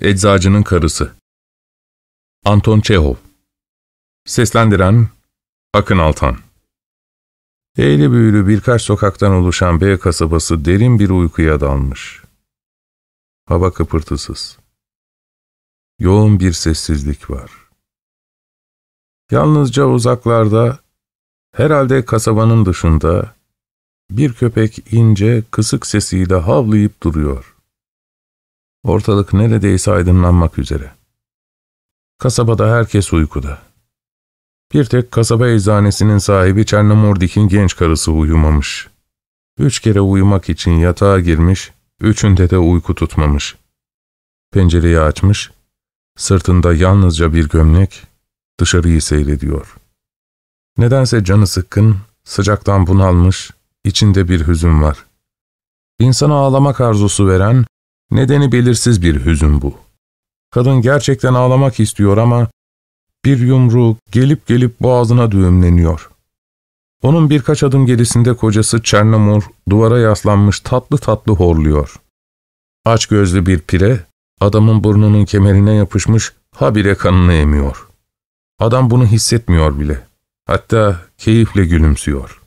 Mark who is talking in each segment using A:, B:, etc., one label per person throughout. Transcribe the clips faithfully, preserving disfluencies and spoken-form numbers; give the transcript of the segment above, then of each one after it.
A: Eczacının Karısı. Anton Çehov. Seslendiren Akın Altan. Eğri büğrü birkaç sokaktan oluşan B kasabası derin bir uykuya dalmış. Hava kıpırtısız. Yoğun bir sessizlik var. Yalnızca uzaklarda, herhalde kasabanın dışında, bir köpek ince, kısık sesiyle havlayıp duruyor. Ortalık neredeyse aydınlanmak üzere. Kasabada herkes uykuda. Bir tek kasaba eczanesinin sahibi Çernomordik'in genç karısı uyumamış. Üç kere uyumak için yatağa girmiş, üçünde de uyku tutmamış. Pencereyi açmış, sırtında yalnızca bir gömlek, dışarıyı seyrediyor. Nedense canı sıkkın, sıcaktan bunalmış, içinde bir hüzün var. İnsana ağlamak arzusu veren, nedeni belirsiz bir hüzün bu. Kadın gerçekten ağlamak istiyor ama bir yumru gelip gelip boğazına düğümleniyor. Onun birkaç adım gerisinde kocası Çernomor duvara yaslanmış tatlı tatlı horluyor. Aç gözlü bir pire, adamın burnunun kemerine yapışmış, habire kanını emiyor. Adam bunu hissetmiyor bile. Hatta keyifle gülümsüyor.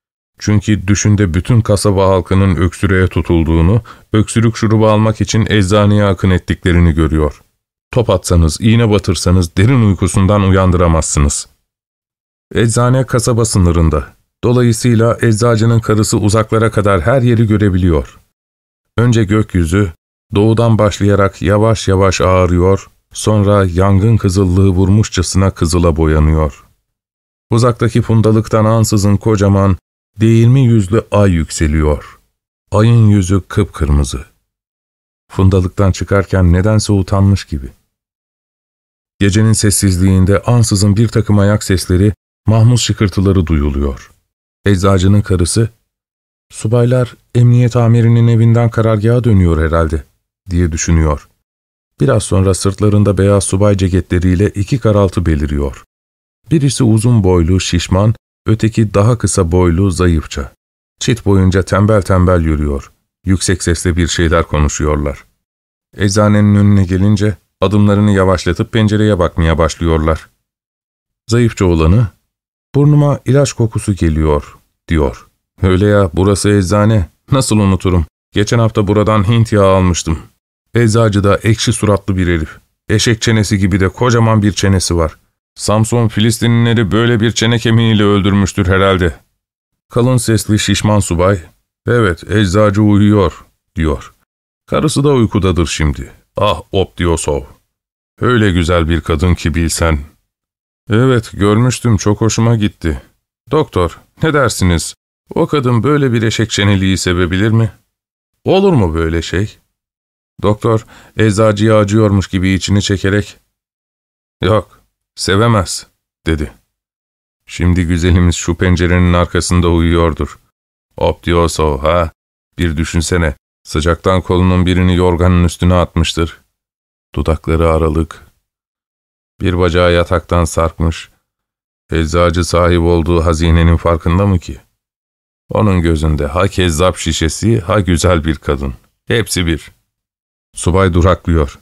A: Çünkü düşünde bütün kasaba halkının öksürüğe tutulduğunu, öksürük şurubu almak için eczaneye akın ettiklerini görüyor. Top atsanız, iğne batırsanız derin uykusundan uyandıramazsınız. Eczane kasaba sınırında. Dolayısıyla eczacının karısı uzaklara kadar her yeri görebiliyor. Önce gökyüzü, doğudan başlayarak yavaş yavaş ağarıyor, sonra yangın kızıllığı vurmuşçasına kızıla boyanıyor. Uzaktaki fundalıktan ansızın kocaman, değirmi yüzlü ay yükseliyor. Ayın yüzü kıpkırmızı. Fundalıktan çıkarken nedense utanmış gibi. Gecenin sessizliğinde ansızın bir takım ayak sesleri, mahmuz şıkırtıları duyuluyor. Eczacının karısı, "Subaylar emniyet amirinin evinden karargaha dönüyor herhalde," diye düşünüyor. Biraz sonra sırtlarında beyaz subay ceketleriyle iki karaltı beliriyor. Birisi uzun boylu, şişman, öteki daha kısa boylu, zayıfça. Çit boyunca tembel tembel yürüyor. Yüksek sesle bir şeyler konuşuyorlar. Eczanenin önüne gelince adımlarını yavaşlatıp pencereye bakmaya başlıyorlar. Zayıfça olanı, "Burnuma ilaç kokusu geliyor," diyor. "Öyle ya, burası eczane. Nasıl unuturum? Geçen hafta buradan Hint yağı almıştım. Eczacı da ekşi suratlı bir herif. Eşek çenesi gibi de kocaman bir çenesi var. Samson Filistinlileri böyle bir çene kemiğiyle öldürmüştür herhalde." Kalın sesli şişman subay, "Evet, eczacı uyuyor," diyor. "Karısı da uykudadır şimdi. Ah Optiosov. Öyle güzel bir kadın ki bilsen." "Evet, görmüştüm, çok hoşuma gitti. Doktor, ne dersiniz? O kadın böyle bir eşek çeneliği sevebilir mi? Olur mu böyle şey?" Doktor, eczacıya acıyormuş gibi içini çekerek, "Yok, sevemez," dedi. "Şimdi güzelimiz şu pencerenin arkasında uyuyordur. Optiosov ha, bir düşünsene, sıcaktan kolunun birini yorganın üstüne atmıştır. Dudakları aralık. Bir bacağı yataktan sarkmış. Eczacı sahip olduğu hazinenin farkında mı ki? Onun gözünde ha kezzap şişesi, ha güzel bir kadın. Hepsi bir." Subay duraklıyor.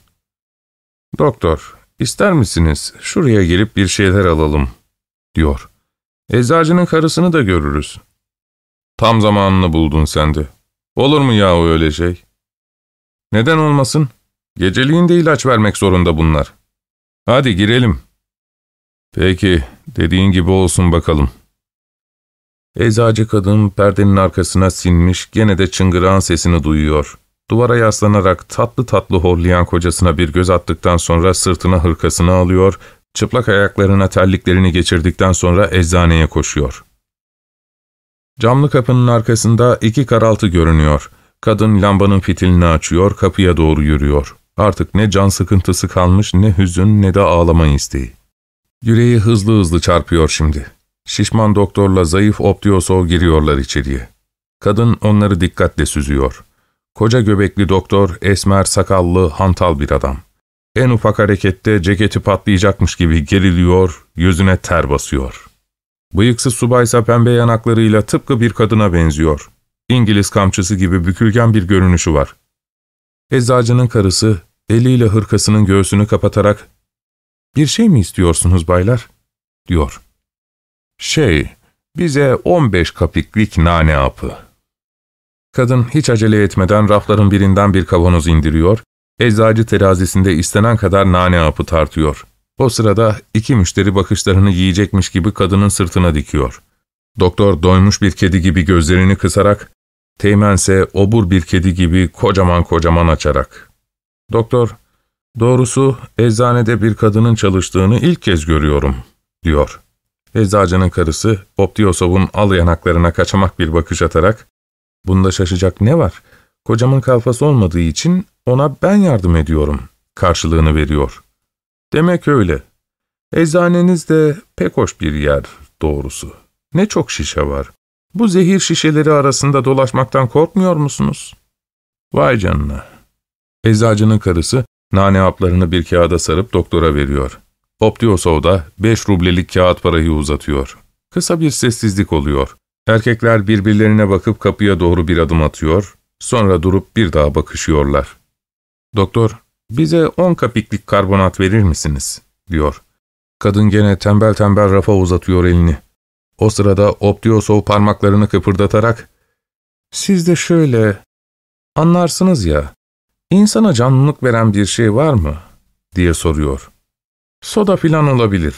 A: "Doktor, ister misiniz şuraya gelip bir şeyler alalım," diyor. "Eczacının karısını da görürüz." "Tam zamanını buldun sen de. Olur mu yahu öyle şey?" "Neden olmasın? Geceliğin de ilaç vermek zorunda bunlar. Hadi girelim." "Peki, dediğin gibi olsun bakalım." Eczacı kadın perdenin arkasına sinmiş, gene de çıngırağın sesini duyuyor. Duvara yaslanarak tatlı tatlı horlayan kocasına bir göz attıktan sonra sırtına hırkasını alıyor, çıplak ayaklarına terliklerini geçirdikten sonra eczaneye koşuyor. Camlı kapının arkasında iki karaltı görünüyor. Kadın lambanın fitilini açıyor, kapıya doğru yürüyor. Artık ne can sıkıntısı kalmış, ne hüzün, ne de ağlama isteği. Yüreği hızlı hızlı çarpıyor şimdi. Şişman doktorla zayıf Optiosov giriyorlar içeriye. Kadın onları dikkatle süzüyor. Koca göbekli doktor, esmer, sakallı, hantal bir adam. En ufak harekette ceketi patlayacakmış gibi geriliyor, yüzüne ter basıyor. Bıyıksız subaysa pembe yanaklarıyla tıpkı bir kadına benziyor. İngiliz kamçısı gibi bükülgen bir görünüşü var. Eczacının karısı, Eliyle hırkasının göğsünü kapatarak, ''Bir şey mi istiyorsunuz baylar?'' diyor. ''Şey, bize on beş kapiklik nane hapı.'' Kadın hiç acele etmeden rafların birinden bir kavanoz indiriyor, eczacı terazisinde istenen kadar nane hapı tartıyor. O sırada iki müşteri bakışlarını yiyecekmiş gibi kadının sırtına dikiyor. Doktor doymuş bir kedi gibi gözlerini kısarak, teğmense obur bir kedi gibi kocaman kocaman açarak. Doktor, ''Doğrusu eczanede bir kadının çalıştığını ilk kez görüyorum.'' diyor. Eczacının karısı Obtyosov'un al yanaklarına kaçamak bir bakış atarak, ''Bunda şaşacak ne var? Kocamın kalfası olmadığı için ona ben yardım ediyorum.'' karşılığını veriyor. ''Demek öyle. Eczaneniz de pek hoş bir yer doğrusu. Ne çok şişe var. Bu zehir şişeleri arasında dolaşmaktan korkmuyor musunuz?'' ''Vay canına.'' Eczacının karısı nane haplarını bir kağıda sarıp doktora veriyor. Obtyosov da beş rublelik kağıt parayı uzatıyor. Kısa bir sessizlik oluyor. Erkekler birbirlerine bakıp kapıya doğru bir adım atıyor, sonra durup bir daha bakışıyorlar. Doktor, ''Bize on kapiklik karbonat verir misiniz?'' diyor. Kadın gene tembel tembel rafa uzatıyor elini. O sırada Obtyosov parmaklarını kıpırdatarak, ''Siz de şöyle, anlarsınız ya, insana canlılık veren bir şey var mı?'' diye soruyor. ''Soda filan olabilir.''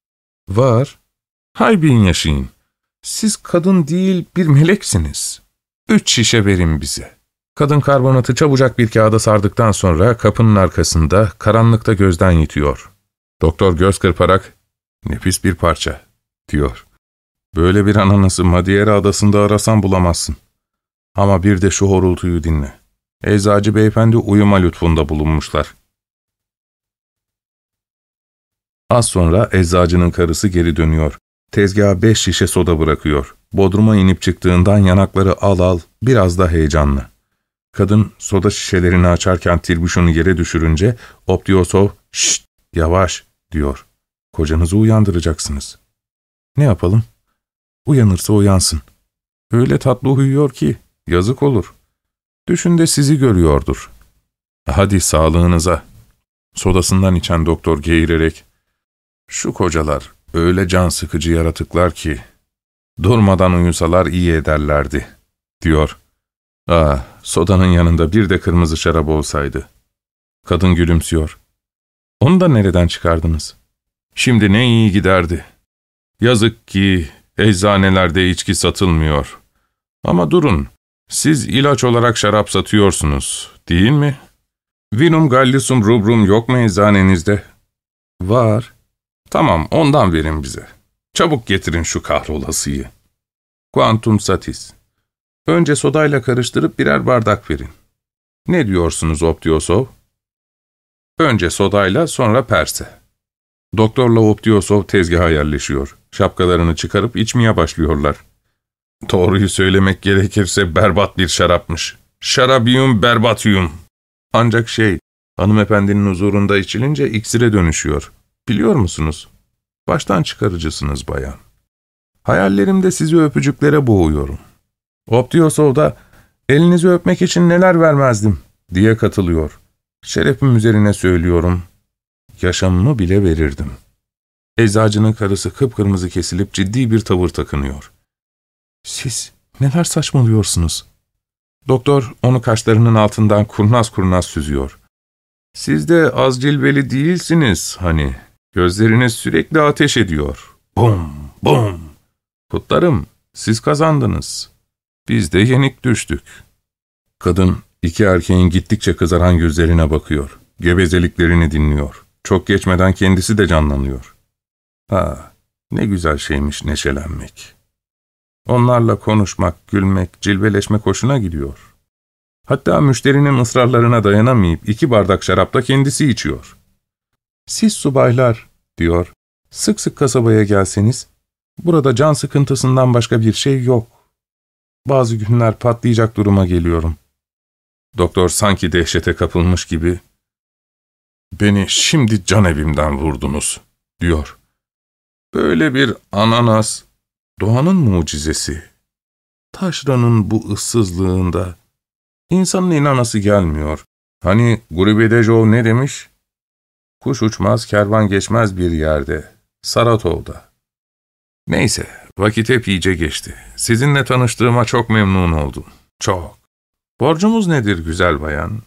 A: ''Var. Hay bin yaşayın. Siz kadın değil bir meleksiniz. Üç şişe verin bize.'' Kadın karbonatı çabucak bir kağıda sardıktan sonra kapının arkasında karanlıkta gözden yitiyor. Doktor göz kırparak, ''Nefis bir parça.'' diyor. ''Böyle bir ananası Madeira adasında arasan bulamazsın. Ama bir de şu horultuyu dinle. Eczacı beyefendi uyuma lütfunda bulunmuşlar.'' Az sonra eczacının karısı geri dönüyor. Tezgaha beş şişe soda bırakıyor. Bodruma inip çıktığından yanakları al al, biraz da heyecanlı. Kadın soda şişelerini açarken tirbüşonu yere düşürünce Obtyosov, ''Şşt, yavaş.'' diyor. ''Kocanızı uyandıracaksınız.'' ''Ne yapalım?'' ''Uyanırsa uyansın. Öyle tatlı uyuyor ki, yazık olur. Düşün de sizi görüyordur.'' ''Hadi sağlığınıza.'' Sodasından içen doktor geğirerek, ''Şu kocalar öyle can sıkıcı yaratıklar ki, durmadan uyusalar iyi ederlerdi.'' diyor. ''Ah, sodanın yanında bir de kırmızı şarap olsaydı.'' Kadın gülümsüyor. ''Onu da nereden çıkardınız?'' ''Şimdi ne iyi giderdi. Yazık ki eczanelerde içki satılmıyor. Ama durun, siz ilaç olarak şarap satıyorsunuz, değil mi? Vinum gallicum rubrum yok mu eczanenizde?'' ''Var.'' ''Tamam, ondan verin bize. Çabuk getirin şu kahrolasıyı.'' ''Quantum satis. Önce sodayla karıştırıp birer bardak verin.'' ''Ne diyorsunuz Obtyosov?'' ''Önce sodayla, sonra perse.'' Doktorla Obtyosov tezgaha yerleşiyor. Şapkalarını çıkarıp içmeye başlıyorlar. Doğruyu söylemek gerekirse berbat bir şarapmış. Şarabiyum berbatiyum. Ancak şey, hanımefendinin huzurunda içilince iksire dönüşüyor. Biliyor musunuz? Baştan çıkarıcısınız bayan. Hayallerimde sizi öpücüklere boğuyorum. Obtyosov da elinizi öpmek için neler vermezdim diye katılıyor. Şerefim üzerine söylüyorum. Yaşamımı bile verirdim. Eczacının karısı kıpkırmızı kesilip ciddi bir tavır takınıyor. Siz neler saçmalıyorsunuz? Doktor onu kaşlarının altından kurnaz kurnaz süzüyor. Siz de az cilveli değilsiniz hani. Gözleriniz sürekli ateş ediyor. Bum bum. Kutlarım, siz kazandınız. Biz de yenik düştük. Kadın iki erkeğin gittikçe kızaran gözlerine bakıyor. Gevezeliklerini dinliyor. Çok geçmeden kendisi de canlanıyor. Ha, ne güzel şeymiş neşelenmek. Onlarla konuşmak, gülmek, cilveleşmek hoşuna gidiyor. Hatta müşterinin ısrarlarına dayanamayıp iki bardak şarapla kendisi içiyor. Siz subaylar, diyor, sık sık kasabaya gelseniz, burada can sıkıntısından başka bir şey yok. Bazı günler patlayacak duruma geliyorum. Doktor sanki dehşete kapılmış gibi, ''Beni şimdi can evimden vurdunuz.'' diyor. ''Böyle bir ananas, doğanın mucizesi. Taşranın bu ıssızlığında insanın inanası gelmiyor. Hani Guribedejov ne demiş? Kuş uçmaz, kervan geçmez bir yerde. Saratov'da. Neyse, vakit hep iyice geçti. Sizinle tanıştığıma çok memnun oldum. Çok. Borcumuz nedir güzel bayan?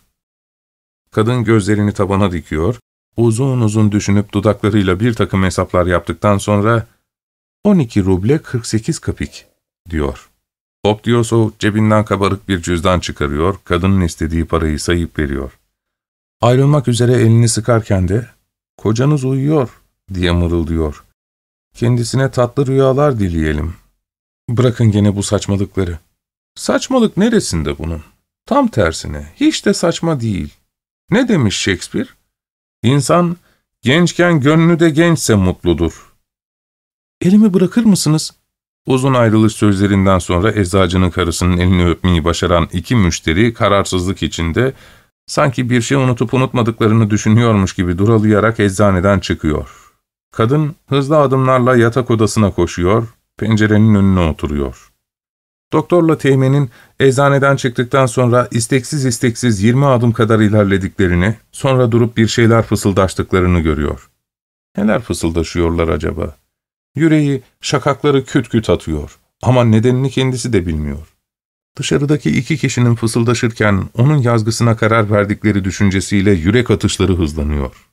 A: Kadın gözlerini tabana dikiyor, uzun uzun düşünüp dudaklarıyla bir takım hesaplar yaptıktan sonra on iki ruble kırk sekiz kapik diyor. Obtyosov cebinden kabarık bir cüzdan çıkarıyor, kadının istediği parayı sayıp veriyor. Ayrılmak üzere elini sıkarken de kocanız uyuyor diye mırıldıyor. Kendisine tatlı rüyalar dileyelim. Bırakın gene bu saçmalıkları. Saçmalık neresinde bunun? Tam tersine, hiç de saçma değil. Ne demiş Shakespeare? İnsan, gençken gönlü de gençse mutludur. Elimi bırakır mısınız? Uzun ayrılış sözlerinden sonra eczacının karısının elini öpmeyi başaran iki müşteri kararsızlık içinde, sanki bir şey unutup unutmadıklarını düşünüyormuş gibi duralayarak eczaneden çıkıyor. Kadın hızlı adımlarla yatak odasına koşuyor, pencerenin önüne oturuyor. Doktorla Teğmen'in eczaneden çıktıktan sonra isteksiz isteksiz yirmi adım kadar ilerlediklerini, sonra durup bir şeyler fısıldaştıklarını görüyor. Neler fısıldaşıyorlar acaba? Yüreği, şakakları küt küt atıyor ama nedenini kendisi de bilmiyor. Dışarıdaki iki kişinin fısıldaşırken onun yazgısına karar verdikleri düşüncesiyle yürek atışları hızlanıyor.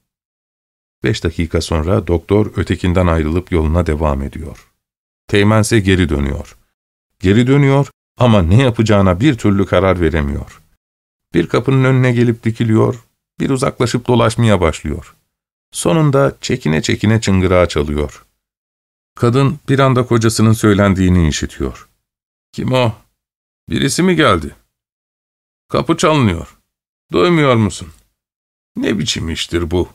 A: Beş dakika sonra doktor ötekinden ayrılıp yoluna devam ediyor. Teğmense geri dönüyor. Geri dönüyor ama ne yapacağına bir türlü karar veremiyor. Bir kapının önüne gelip dikiliyor, bir uzaklaşıp dolaşmaya başlıyor. Sonunda çekine çekine çıngırağı çalıyor. Kadın bir anda kocasının söylendiğini işitiyor. Kim o? Birisi mi geldi? Kapı çalınıyor. Duymuyor musun? Ne biçim iştir bu?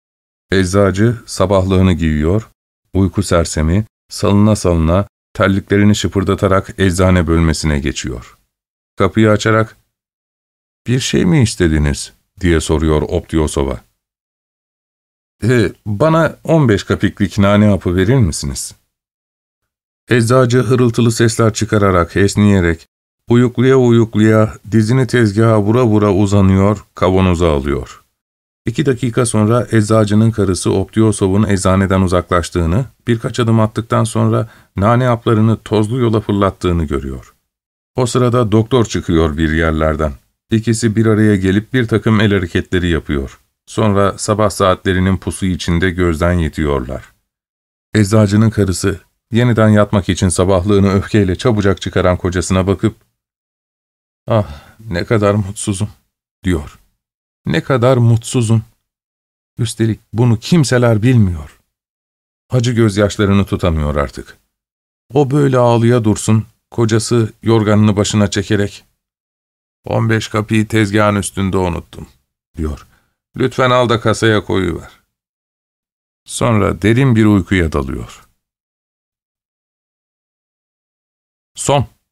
A: Eczacı sabahlığını giyiyor, uyku sersemi, salına salına, terliklerini şıpırdatarak eczane bölmesine geçiyor. Kapıyı açarak, ''Bir şey mi istediniz?'' diye soruyor Obtyosov'a. E, ''Bana on beş kapiklik nane hapı verir misiniz?'' Eczacı hırıltılı sesler çıkararak, esniyerek, uyukluya uyukluya, dizini tezgaha vura vura uzanıyor, kavanozu alıyor. İki dakika sonra eczacının karısı Obtyosov'un eczaneden uzaklaştığını, birkaç adım attıktan sonra nane haplarını tozlu yola fırlattığını görüyor. O sırada doktor çıkıyor bir yerlerden. İkisi bir araya gelip bir takım el hareketleri yapıyor. Sonra sabah saatlerinin pusu içinde gözden yetiyorlar. Eczacının karısı, yeniden yatmak için sabahlığını öfkeyle çabucak çıkaran kocasına bakıp, ''Ah, ne kadar mutsuzum.'' diyor. ''Ne kadar mutsuzum. Üstelik bunu kimseler bilmiyor.'' Acı gözyaşlarını tutamıyor artık. O böyle ağlıya dursun, kocası yorganını başına çekerek, ''On beş kapıyı tezgahın üstünde unuttum.'' diyor. ''Lütfen al da kasaya koyuver.'' Sonra derin bir uykuya dalıyor. Son.